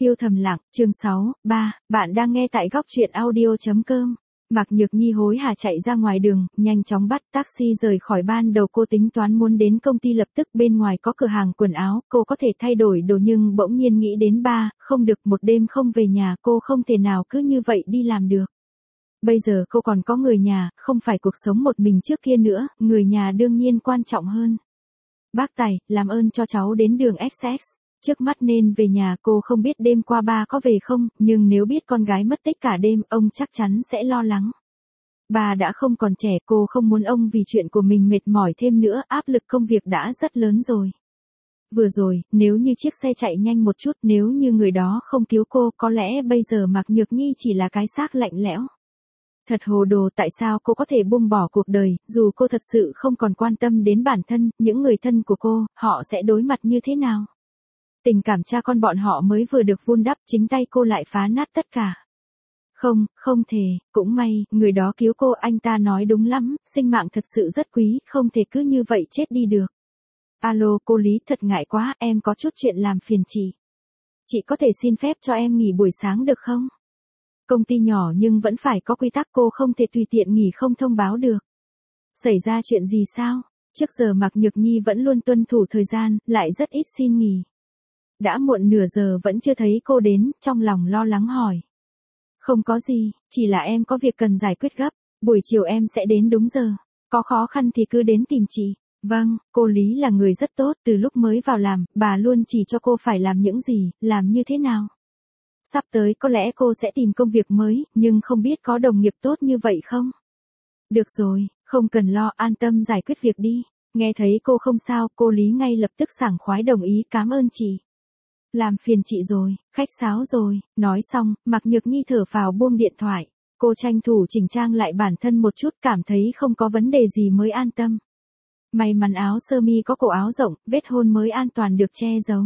Yêu thầm lặng, chương 6, bạn đang nghe tại góc truyện audio.com. Mạc Nhược Nhi hối hả chạy ra ngoài đường, nhanh chóng bắt taxi rời khỏi. Ban đầu cô tính toán muốn đến công ty lập tức, bên ngoài có cửa hàng quần áo, cô có thể thay đổi đồ, nhưng bỗng nhiên nghĩ đến không được, một đêm không về nhà cô không thể nào cứ như vậy đi làm được. Bây giờ cô còn có người nhà, không phải cuộc sống một mình trước kia nữa, người nhà đương nhiên quan trọng hơn. Bác Tài, làm ơn cho cháu đến đường XX. Trước mắt nên về nhà. Cô không biết đêm qua ba có về không, nhưng nếu biết con gái mất tích cả đêm, ông chắc chắn sẽ lo lắng. Ba đã không còn trẻ, cô không muốn ông vì chuyện của mình mệt mỏi thêm nữa, áp lực công việc đã rất lớn rồi. Vừa rồi, nếu như chiếc xe chạy nhanh một chút, nếu như người đó không cứu cô, có lẽ bây giờ Mạc Nhược Nhi chỉ là cái xác lạnh lẽo. Thật hồ đồ, tại sao cô có thể buông bỏ cuộc đời, dù cô thật sự không còn quan tâm đến bản thân, những người thân của cô, họ sẽ đối mặt như thế nào? Tình cảm cha con bọn họ mới vừa được vun đắp, chính tay cô lại phá nát tất cả. Không thể, cũng may, người đó cứu cô, anh ta nói đúng lắm, sinh mạng thật sự rất quý, không thể cứ như vậy chết đi được. Alo, cô Lý, thật ngại quá, em có chút chuyện làm phiền chị. Chị có thể xin phép cho em nghỉ buổi sáng được không? Công ty nhỏ nhưng vẫn phải có quy tắc, cô không thể tùy tiện nghỉ không thông báo được. Xảy ra chuyện gì sao? Trước giờ Mạc Nhược Nhi vẫn luôn tuân thủ thời gian, lại rất ít xin nghỉ. Đã muộn nửa giờ vẫn chưa thấy cô đến, trong lòng lo lắng hỏi. Không có gì, chỉ là em có việc cần giải quyết gấp, buổi chiều em sẽ đến đúng giờ, có khó khăn thì cứ đến tìm chị. Vâng, cô Lý là người rất tốt, từ lúc mới vào làm, bà luôn chỉ cho cô phải làm những gì, làm như thế nào. Sắp tới có lẽ cô sẽ tìm công việc mới, nhưng không biết có đồng nghiệp tốt như vậy không? Được rồi, không cần lo, an tâm giải quyết việc đi. Nghe thấy cô không sao, cô Lý ngay lập tức sảng khoái đồng ý, cảm ơn chị. Làm phiền chị rồi, khách sáo rồi. Nói xong, Mạc Nhược Nhi thở phào buông điện thoại. Cô tranh thủ chỉnh trang lại bản thân một chút, cảm thấy không có vấn đề gì mới an tâm. May mắn áo sơ mi có cổ áo rộng, vết hôn mới an toàn được che giấu.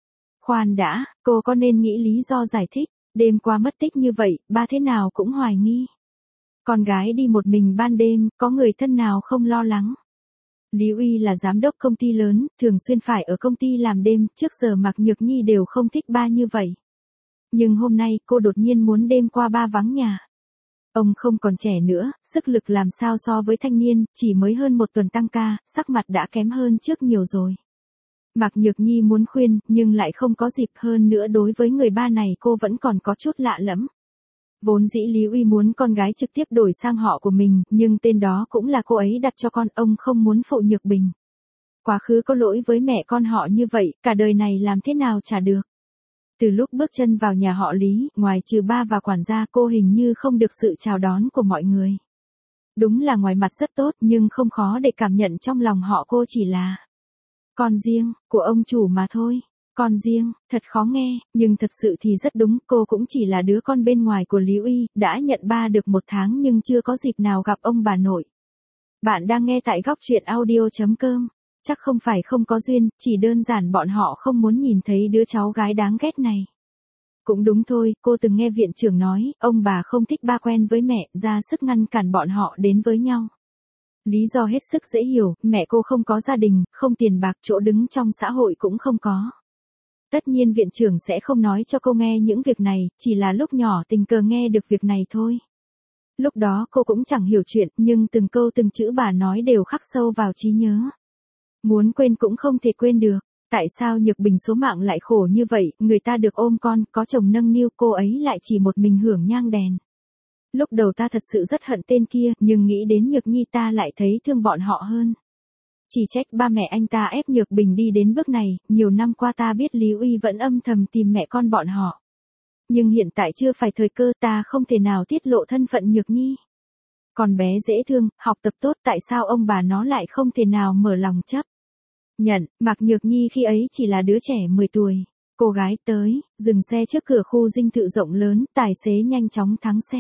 Khoan đã, cô có nên nghĩ lý do giải thích, đêm qua mất tích như vậy, ba thế nào cũng hoài nghi. Con gái đi một mình ban đêm, có người thân nào không lo lắng. Lý Uy là giám đốc công ty lớn, thường xuyên phải ở công ty làm đêm, trước giờ Mạc Nhược Nhi đều không thích ba như vậy. Nhưng hôm nay cô đột nhiên muốn đêm qua ba vắng nhà. Ông không còn trẻ nữa, sức lực làm sao so với thanh niên, chỉ mới hơn một tuần tăng ca, sắc mặt đã kém hơn trước nhiều rồi. Mạc Nhược Nhi muốn khuyên, nhưng lại không có dịp, hơn nữa đối với người ba này cô vẫn còn có chút lạ lẫm. Vốn dĩ Lý Uy muốn con gái trực tiếp đổi sang họ của mình, nhưng tên đó cũng là cô ấy đặt cho con, ông không muốn phụ Nhược Bình. Quá khứ có lỗi với mẹ con họ như vậy, cả đời này làm thế nào trả được. Từ lúc bước chân vào nhà họ Lý, ngoài trừ ba và quản gia, cô hình như không được sự chào đón của mọi người. Đúng là ngoài mặt rất tốt, nhưng không khó để cảm nhận trong lòng họ cô chỉ là con riêng của ông chủ mà thôi. Con riêng, thật khó nghe, nhưng thật sự thì rất đúng, cô cũng chỉ là đứa con bên ngoài của Lý Uy, đã nhận ba được 1 tháng nhưng chưa có dịp nào gặp ông bà nội. Bạn đang nghe tại góc truyện audio.com. Chắc không phải không có duyên, chỉ đơn giản bọn họ không muốn nhìn thấy đứa cháu gái đáng ghét này. Cũng đúng thôi, cô từng nghe viện trưởng nói, ông bà không thích ba quen với mẹ, ra sức ngăn cản bọn họ đến với nhau. Lý do hết sức dễ hiểu, mẹ cô không có gia đình, không tiền bạc, chỗ đứng trong xã hội cũng không có. Tất nhiên viện trưởng sẽ không nói cho cô nghe những việc này, chỉ là lúc nhỏ tình cờ nghe được việc này thôi. Lúc đó cô cũng chẳng hiểu chuyện, nhưng từng câu từng chữ bà nói đều khắc sâu vào trí nhớ. Muốn quên cũng không thể quên được. Tại sao Nhược Bình số mạng lại khổ như vậy, người ta được ôm con, có chồng nâng niu, cô ấy lại chỉ một mình hưởng nhang đèn. Lúc đầu ta thật sự rất hận tên kia, nhưng nghĩ đến Nhược Nhi ta lại thấy thương bọn họ hơn. Chỉ trách ba mẹ anh ta ép Nhược Bình đi đến bước này, nhiều năm qua ta biết Lý Uy vẫn âm thầm tìm mẹ con bọn họ. Nhưng hiện tại chưa phải thời cơ, ta không thể nào tiết lộ thân phận Nhược Nhi. Còn bé dễ thương, học tập tốt, tại sao ông bà nó lại không thể nào mở lòng chấp nhận. Mạc Nhược Nhi khi ấy chỉ là đứa trẻ 10 tuổi. Cô gái tới, dừng xe trước cửa khu dinh thự rộng lớn, tài xế nhanh chóng thắng xe.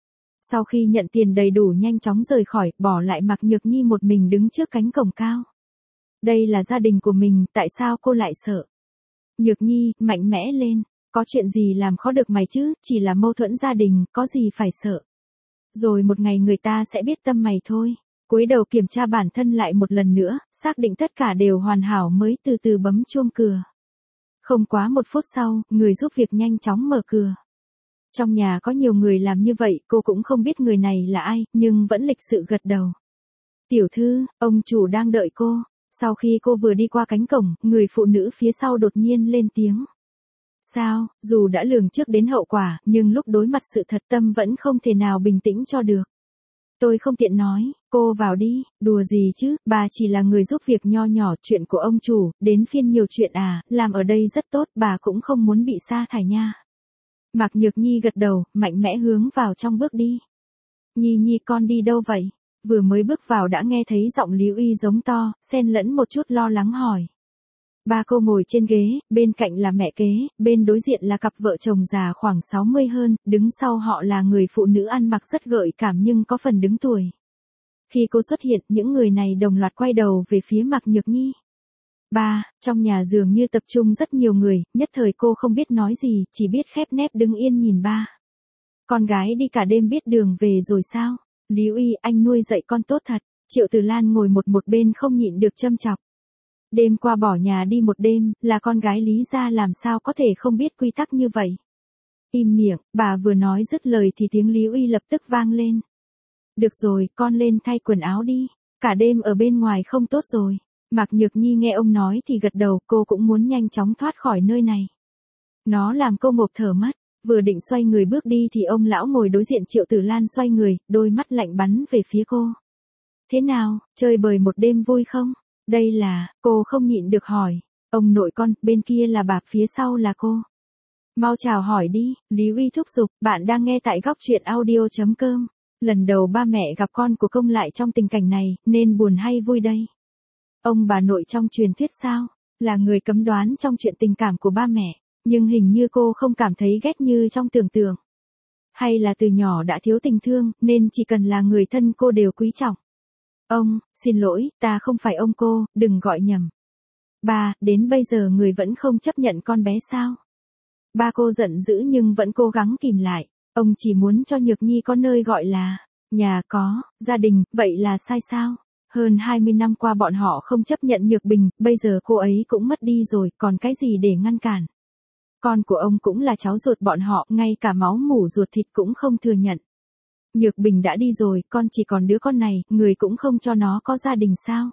Sau khi nhận tiền đầy đủ nhanh chóng rời khỏi, bỏ lại Mạc Nhược Nhi một mình đứng trước cánh cổng cao. Đây là gia đình của mình, tại sao cô lại sợ? Nhược Nhi, mạnh mẽ lên, có chuyện gì làm khó được mày chứ, chỉ là mâu thuẫn gia đình, có gì phải sợ. Rồi một ngày người ta sẽ biết tâm mày thôi. Cúi đầu kiểm tra bản thân lại một lần nữa, xác định tất cả đều hoàn hảo mới từ từ bấm chuông cửa. Không quá 1 phút sau, người giúp việc nhanh chóng mở cửa. Trong nhà có nhiều người làm như vậy, cô cũng không biết người này là ai, nhưng vẫn lịch sự gật đầu. Tiểu thư, ông chủ đang đợi cô. Sau khi cô vừa đi qua cánh cổng, người phụ nữ phía sau đột nhiên lên tiếng. Sao, dù đã lường trước đến hậu quả, nhưng lúc đối mặt sự thật Tâm vẫn không thể nào bình tĩnh cho được. Tôi không tiện nói, cô vào đi, đùa gì chứ, bà chỉ là người giúp việc nho nhỏ, chuyện của ông chủ, đến phiên nhiều chuyện à, làm ở đây rất tốt, bà cũng không muốn bị sa thải nha. Mạc Nhược Nhi gật đầu, mạnh mẽ hướng vào trong bước đi. Nhi con đi đâu vậy? Vừa mới bước vào đã nghe thấy giọng Lý Uy giống to, xen lẫn một chút lo lắng hỏi. Ba cô ngồi trên ghế, bên cạnh là mẹ kế, bên đối diện là cặp vợ chồng già khoảng 60 hơn, đứng sau họ là người phụ nữ ăn mặc rất gợi cảm nhưng có phần đứng tuổi. Khi cô xuất hiện, những người này đồng loạt quay đầu về phía Mạc Nhược Nhi. Ba, trong nhà dường như tập trung rất nhiều người, nhất thời cô không biết nói gì, chỉ biết khép nép đứng yên nhìn ba. Con gái đi cả đêm biết đường về rồi sao? Lý Uy, anh nuôi dạy con tốt thật. Triệu Tử Lan ngồi một bên không nhịn được châm chọc. Đêm qua bỏ nhà đi một đêm, là con gái Lý gia làm sao có thể không biết quy tắc như vậy. Im miệng, bà vừa nói dứt lời thì tiếng Lý Uy lập tức vang lên. Được rồi, con lên thay quần áo đi. Cả đêm ở bên ngoài không tốt rồi. Mạc Nhược Nhi nghe ông nói thì gật đầu, cô cũng muốn nhanh chóng thoát khỏi nơi này. Nó làm cô ngộp thở mất. Vừa định xoay người bước đi thì ông lão ngồi đối diện Triệu Tử Lan xoay người, đôi mắt lạnh bắn về phía cô. Thế nào, chơi bời một đêm vui không? Đây là, cô không nhịn được hỏi. Ông nội con, bên kia là bà, phía sau là cô. Mau chào hỏi đi, Lý Uy thúc giục, bạn đang nghe tại góc truyện audio.com. Lần đầu ba mẹ gặp con của công lại trong tình cảnh này, nên buồn hay vui đây? Ông bà nội trong truyền thuyết sao? Là người cấm đoán trong chuyện tình cảm của ba mẹ. Nhưng hình như cô không cảm thấy ghét như trong tưởng tượng. Hay là từ nhỏ đã thiếu tình thương, nên chỉ cần là người thân cô đều quý trọng. Ông, xin lỗi, ta không phải ông cô, đừng gọi nhầm. Ba, đến bây giờ người vẫn không chấp nhận con bé sao? Ba cô giận dữ nhưng vẫn cố gắng kìm lại. Ông chỉ muốn cho Nhược Nhi có nơi gọi là nhà, có gia đình, vậy là sai sao? Hơn 20 năm qua bọn họ không chấp nhận Nhược Bình, bây giờ cô ấy cũng mất đi rồi, còn cái gì để ngăn cản? Con của ông cũng là cháu ruột bọn họ, ngay cả máu mủ ruột thịt cũng không thừa nhận. Nhược Bình đã đi rồi, con chỉ còn đứa con này, người cũng không cho nó có gia đình sao?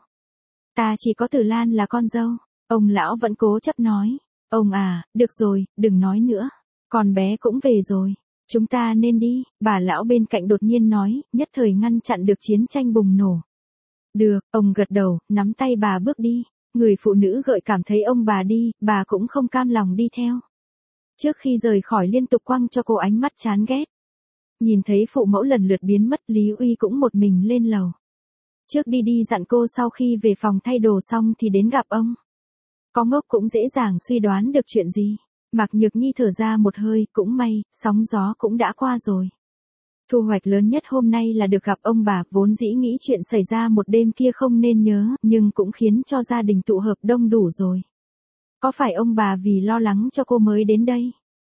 Ta chỉ có Tử Lan là con dâu. Ông lão vẫn cố chấp nói. Ông à, được rồi, đừng nói nữa. Con bé cũng về rồi. Chúng ta nên đi, bà lão bên cạnh đột nhiên nói, nhất thời ngăn chặn được chiến tranh bùng nổ. Được, ông gật đầu, nắm tay bà bước đi. Người phụ nữ gợi cảm thấy ông bà đi, bà cũng không cam lòng đi theo. Trước khi rời khỏi liên tục quăng cho cô ánh mắt chán ghét. Nhìn thấy phụ mẫu lần lượt biến mất, Lý Uy cũng một mình lên lầu. Trước đi dặn cô sau khi về phòng thay đồ xong thì đến gặp ông. Có ngốc cũng dễ dàng suy đoán được chuyện gì. Mạc Nhược Nhi thở ra một hơi, cũng may, sóng gió cũng đã qua rồi. Thu hoạch lớn nhất hôm nay là được gặp ông bà, vốn dĩ nghĩ chuyện xảy ra một đêm kia không nên nhớ, nhưng cũng khiến cho gia đình tụ hợp đông đủ rồi. Có phải ông bà vì lo lắng cho cô mới đến đây?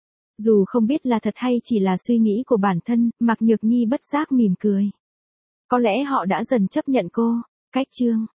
Dù không biết là thật hay chỉ là suy nghĩ của bản thân, Mạc Nhược Nhi bất giác mỉm cười. Có lẽ họ đã dần chấp nhận cô. Cách chương